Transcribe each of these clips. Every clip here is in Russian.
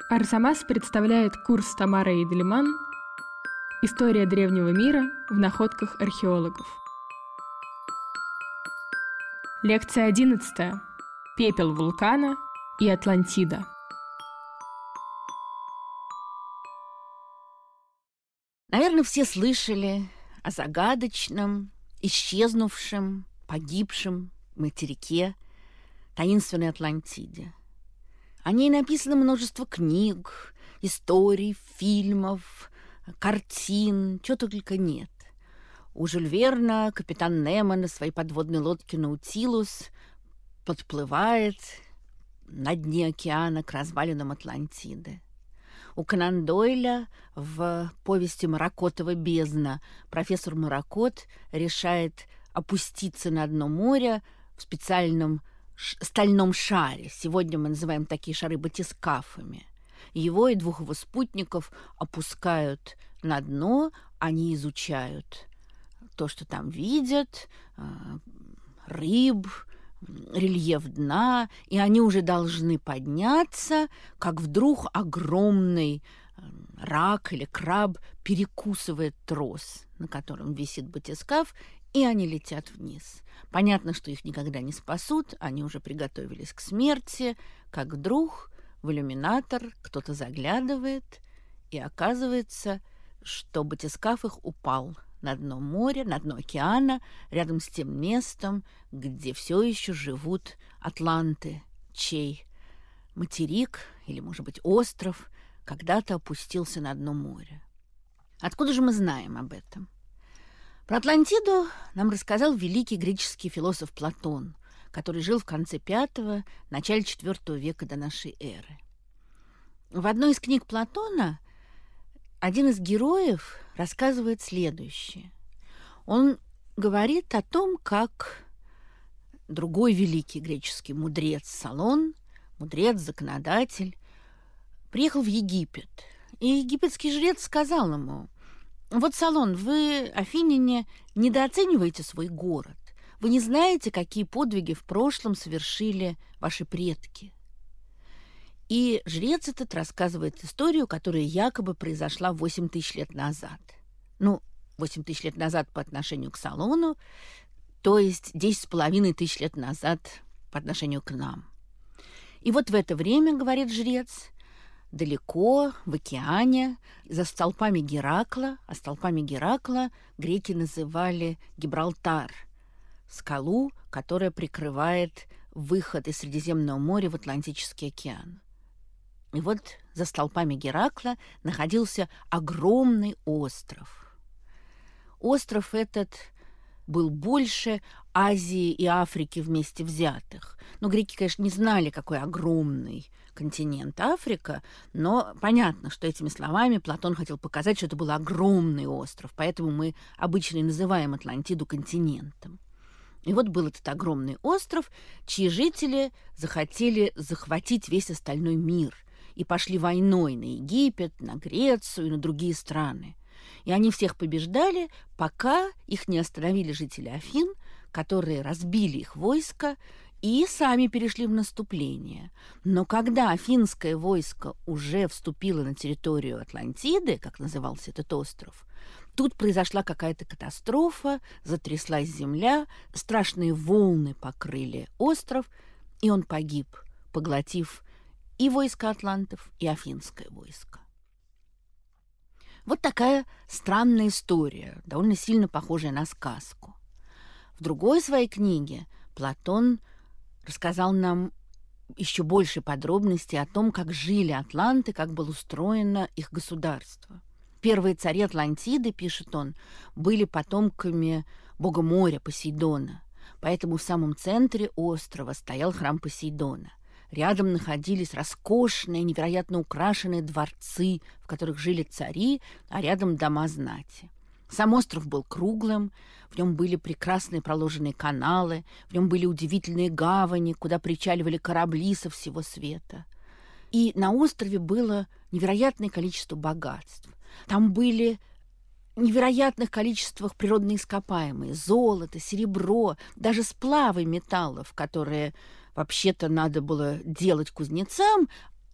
Арзамас представляет курс Тамары Идельман «История древнего мира в находках археологов». Лекция 11. Пепел вулкана и Атлантида. Наверное, все слышали о загадочном, исчезнувшем, погибшем материке таинственной Атлантиде. О ней написано множество книг, историй, фильмов, картин, чего только нет. У Жюль Верна капитан Немо на своей подводной лодке «Наутилус» подплывает на дне океана к развалинам Атлантиды. У Конан Дойля в повести «Маракотова бездна» профессор Маракот решает опуститься на дно моря в специальном стальном шаре. Сегодня мы называем такие шары батискафами. Его и двух его спутников опускают на дно, они изучают то, что там видят, рыб, рельеф дна, и они уже должны подняться, как вдруг огромный рак или краб перекусывает трос, на котором висит батискаф, и они летят вниз. Понятно, что их никогда не спасут, они уже приготовились к смерти, как вдруг в иллюминатор кто-то заглядывает, и оказывается, что батискаф их упал на дно моря, на дно океана, рядом с тем местом, где все еще живут атланты, чей материк, или, может быть, остров, когда-то опустился на дно моря. Откуда же мы знаем об этом? Про Атлантиду нам рассказал великий греческий философ Платон, который жил в конце V – начале IV века до нашей эры. В одной из книг Платона один из героев рассказывает следующее. Он говорит о том, как другой великий греческий мудрец Солон, мудрец-законодатель, приехал в Египет. И египетский жрец сказал ему: «Вот, Солон, вы, афиняне, недооцениваете свой город. Вы не знаете, какие подвиги в прошлом совершили ваши предки». И жрец этот рассказывает историю, которая якобы произошла 8 тысяч лет назад. 8 тысяч лет назад по отношению к Солону, то есть 10,5 тысяч лет назад по отношению к нам. И вот в это время, говорит жрец, далеко, в океане, за столпами Геракла, а столпами Геракла греки называли Гибралтар, скалу, которая прикрывает выход из Средиземного моря в Атлантический океан. И вот за столпами Геракла находился огромный остров. Остров этот был больше Азии и Африки вместе взятых. Греки, конечно, не знали, какой огромный континент Африка, но понятно, что этими словами Платон хотел показать, что это был огромный остров, поэтому мы обычно и называем Атлантиду континентом. И вот был этот огромный остров, чьи жители захотели захватить весь остальной мир и пошли войной на Египет, на Грецию и на другие страны. И они всех побеждали, пока их не остановили жители Афин, которые разбили их войско и сами перешли в наступление. Но когда афинское войско уже вступило на территорию Атлантиды, как назывался этот остров, тут произошла какая-то катастрофа, затряслась земля, страшные волны покрыли остров, и он погиб, поглотив и войско атлантов, и афинское войско. Вот такая странная история, довольно сильно похожая на сказку. В другой своей книге Платон рассказал нам еще больше подробностей о том, как жили атланты, как было устроено их государство. Первые цари Атлантиды, пишет он, были потомками бога моря Посейдона, поэтому в самом центре острова стоял храм Посейдона. Рядом находились роскошные, невероятно украшенные дворцы, в которых жили цари, а рядом дома знати. Сам остров был круглым, в нем были прекрасные проложенные каналы, в нем были удивительные гавани, куда причаливали корабли со всего света. И на острове было невероятное количество богатств. Там были в невероятных количествах природные ископаемые, золото, серебро, даже сплавы металлов, которые вообще-то надо было делать кузнецам,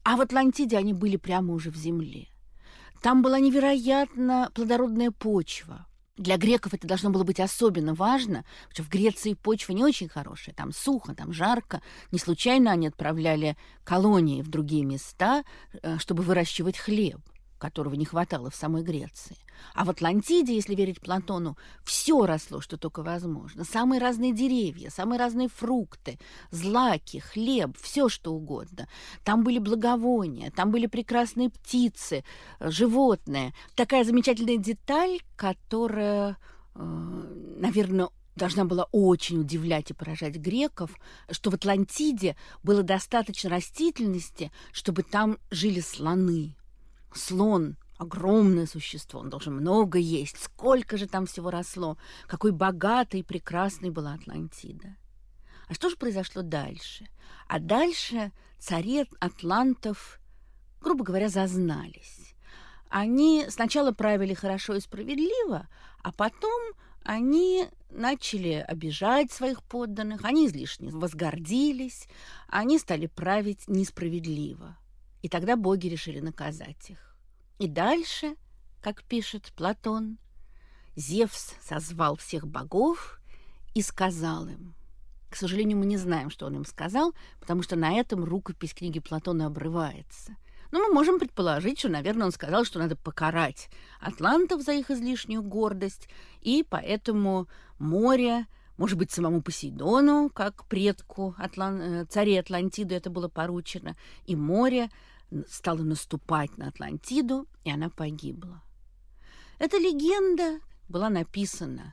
А в Атлантиде они были прямо уже в земле. Там была невероятно плодородная почва. Для греков это должно было быть особенно важно, потому что в Греции почва не очень хорошая, там сухо, там жарко. Не случайно они отправляли колонии в другие места, чтобы выращивать хлеб, которого не хватало в самой Греции. А в Атлантиде, если верить Платону, все росло, что только возможно. Самые разные деревья, самые разные фрукты, злаки, хлеб, все что угодно. Там были благовония, там были прекрасные птицы, животные. Такая замечательная деталь, которая, наверное, должна была очень удивлять и поражать греков, что в Атлантиде было достаточно растительности, чтобы там жили слоны. Слон – огромное существо, он должен много есть. Сколько же там всего росло, какой богатой и прекрасной была Атлантида. А что же произошло дальше? А дальше цари атлантов, грубо говоря, зазнались. Они сначала правили хорошо и справедливо, а потом они начали обижать своих подданных, они излишне возгордились, они стали править несправедливо. И тогда боги решили наказать их. И дальше, как пишет Платон, Зевс созвал всех богов и сказал им. К сожалению, мы не знаем, что он им сказал, потому что на этом рукопись книги Платона обрывается. Но мы можем предположить, что, наверное, он сказал, что надо покарать атлантов за их излишнюю гордость, и поэтому море, может быть, самому Посейдону, как предку царей Атлантиды, это было поручено, и море стала наступать на Атлантиду, и она погибла. Эта легенда была написана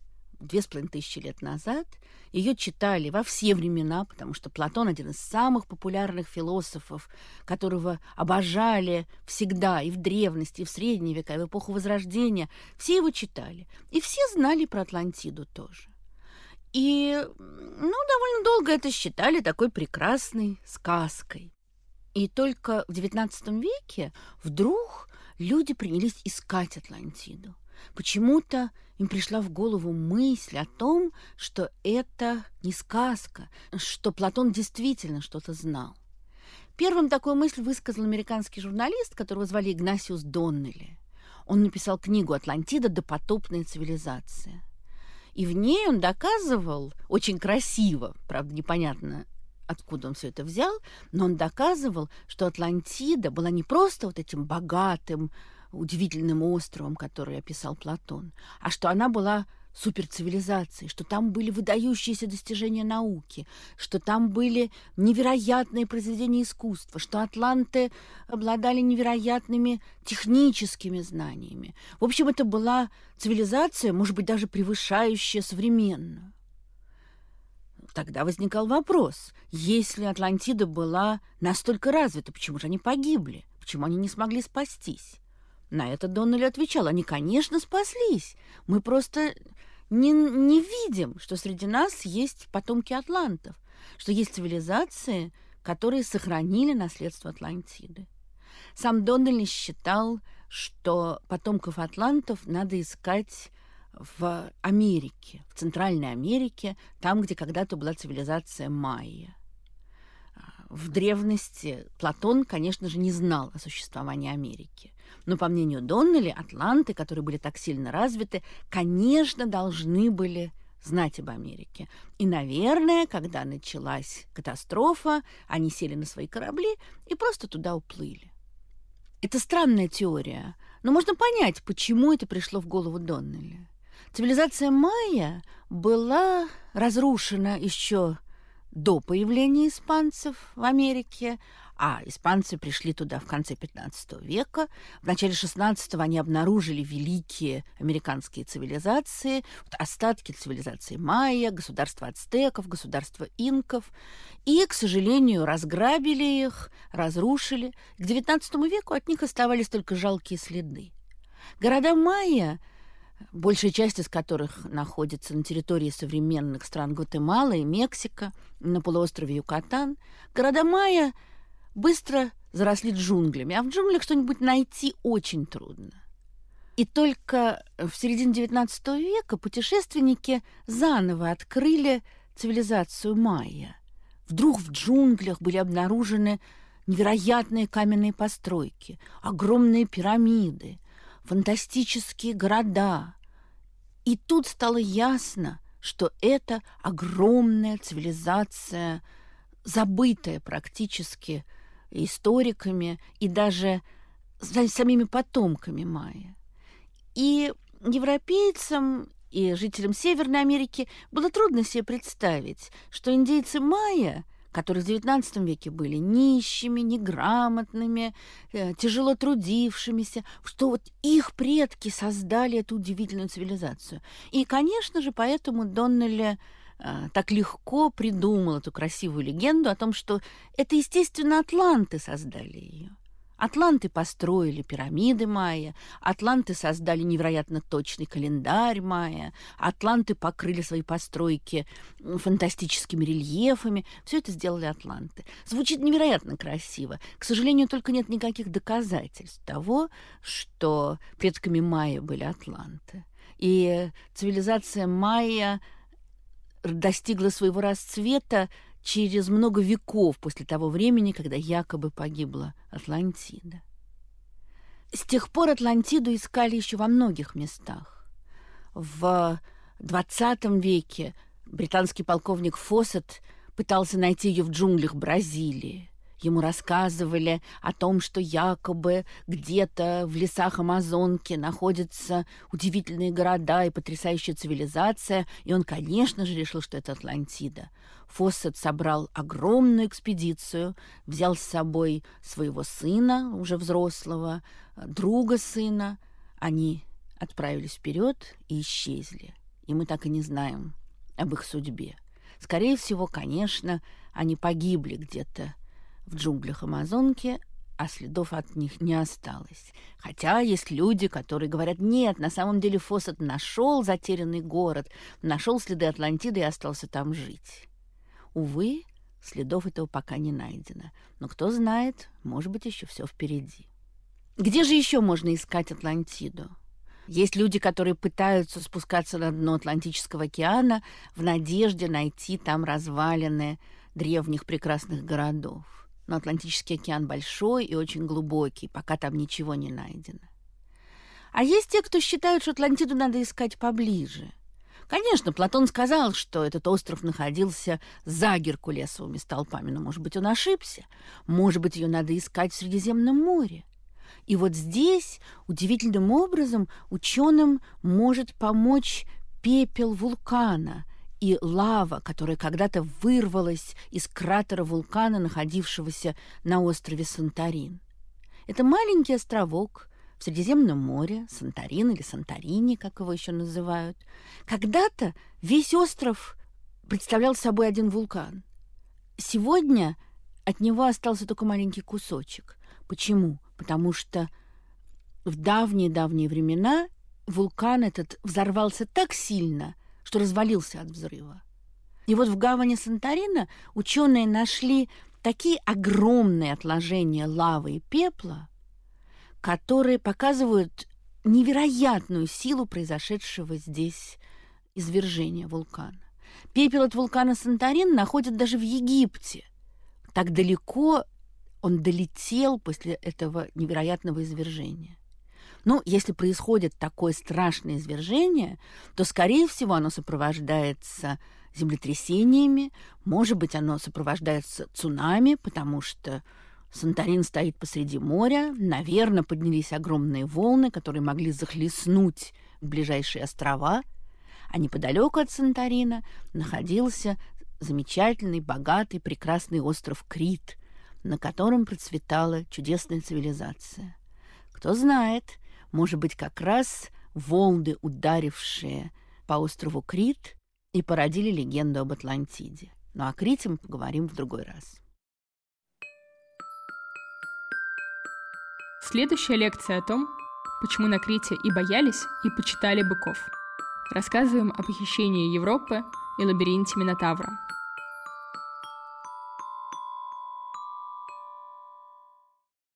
2500 лет назад. Ее читали во все времена, потому что Платон один из самых популярных философов, которого обожали всегда и в древности, и в средние века, и в эпоху Возрождения. Все его читали. И все знали про Атлантиду тоже. И довольно долго это считали такой прекрасной сказкой. И только в XIX веке вдруг люди принялись искать Атлантиду. Почему-то им пришла в голову мысль о том, что это не сказка, что Платон действительно что-то знал. Первым такую мысль высказал американский журналист, которого звали Игнасиус Доннелли. Он написал книгу «Атлантида. Допотопная цивилизация». И в ней он доказывал, очень красиво, правда, непонятно, откуда он все это взял, но он доказывал, что Атлантида была не просто вот этим богатым, удивительным островом, который описал Платон, а что она была суперцивилизацией, что там были выдающиеся достижения науки, что там были невероятные произведения искусства, что атланты обладали невероятными техническими знаниями. В общем, это была цивилизация, может быть, даже превышающая современную. Тогда возникал вопрос, если Атлантида была настолько развита, почему же они погибли? Почему они не смогли спастись? На это Доннелли отвечал, они, конечно, спаслись. Мы просто не видим, что среди нас есть потомки атлантов, что есть цивилизации, которые сохранили наследство Атлантиды. Сам Доннелли считал, что потомков атлантов надо искать в Америке, в Центральной Америке, там, где когда-то была цивилизация майя. В древности Платон, конечно же, не знал о существовании Америки. Но, по мнению Доннелли, атланты, которые были так сильно развиты, конечно, должны были знать об Америке. И, наверное, когда началась катастрофа, они сели на свои корабли и просто туда уплыли. Это странная теория, но можно понять, почему это пришло в голову Доннелли. Цивилизация майя была разрушена еще до появления испанцев в Америке, а испанцы пришли туда в конце XV века. В начале XVI они обнаружили великие американские цивилизации, остатки цивилизации майя, государства ацтеков, государства инков, и, к сожалению, разграбили их, разрушили. К XIX веку от них оставались только жалкие следы. Города майя, большая часть из которых находится на территории современных стран Гватемала и Мексика, на полуострове Юкатан, города майя быстро заросли джунглями, а в джунглях что-нибудь найти очень трудно. И только в середине XIX века путешественники заново открыли цивилизацию майя. Вдруг в джунглях были обнаружены невероятные каменные постройки, огромные пирамиды, фантастические города. И тут стало ясно, что это огромная цивилизация, забытая практически историками и даже самими потомками майя. И европейцам и жителям Северной Америки было трудно себе представить, что индейцы майя, которые в XIX веке были нищими, неграмотными, тяжело трудившимися, что вот их предки создали эту удивительную цивилизацию. И, конечно же, поэтому Доннелли так легко придумал эту красивую легенду о том, что это, естественно, атланты создали ее. Атланты построили пирамиды майя, атланты создали невероятно точный календарь майя, атланты покрыли свои постройки фантастическими рельефами. Все это сделали атланты. Звучит невероятно красиво. К сожалению, только нет никаких доказательств того, что предками майя были атланты. И цивилизация майя достигла своего расцвета через много веков после того времени, когда якобы погибла Атлантида. С тех пор Атлантиду искали еще во многих местах. В XX веке британский полковник Фоссет пытался найти ее в джунглях Бразилии. Ему рассказывали о том, что якобы где-то в лесах Амазонки находятся удивительные города и потрясающая цивилизация, и он, конечно же, решил, что это Атлантида. Фоссет собрал огромную экспедицию, взял с собой своего сына, уже взрослого, друга сына. Они отправились вперед и исчезли. И мы так и не знаем об их судьбе. Скорее всего, конечно, они погибли где-то в джунглях Амазонки, а следов от них не осталось. Хотя есть люди, которые говорят: нет, на самом деле Фоссет нашел затерянный город, нашел следы Атлантиды и остался там жить. Увы, следов этого пока не найдено. Но кто знает, может быть, еще все впереди. Где же еще можно искать Атлантиду? Есть люди, которые пытаются спускаться на дно Атлантического океана в надежде найти там развалины древних прекрасных городов. Но Атлантический океан большой и очень глубокий, пока там ничего не найдено. А есть те, кто считают, что Атлантиду надо искать поближе. Конечно, Платон сказал, что этот остров находился за Геркулесовыми столпами, но, может быть, он ошибся. Может быть, ее надо искать в Средиземном море. И вот здесь удивительным образом ученым может помочь пепел вулкана и лава, которая когда-то вырвалась из кратера вулкана, находившегося на острове Санторин. Это маленький островок в Средиземном море, Санторин или Санторини, как его еще называют. Когда-то весь остров представлял собой один вулкан. Сегодня от него остался только маленький кусочек. Почему? Потому что в давние-давние времена вулкан этот взорвался так сильно, что развалился от взрыва. И вот в гавани Санторина ученые нашли такие огромные отложения лавы и пепла, которые показывают невероятную силу произошедшего здесь извержения вулкана. Пепел от вулкана Санторин находят даже в Египте. Так далеко он долетел после этого невероятного извержения. Ну, если происходит такое страшное извержение, то, скорее всего, оно сопровождается землетрясениями, может быть, оно сопровождается цунами, потому что Санторин стоит посреди моря, наверное, поднялись огромные волны, которые могли захлестнуть ближайшие острова, а неподалеку от Санторина находился замечательный, богатый, прекрасный остров Крит, на котором процветала чудесная цивилизация. Кто знает, может быть, как раз волны, ударившие по острову Крит, и породили легенду об Атлантиде. Но о Крите мы поговорим в другой раз. Следующая лекция о том, почему на Крите и боялись, и почитали быков. Рассказываем о похищении Европы и лабиринте Минотавра.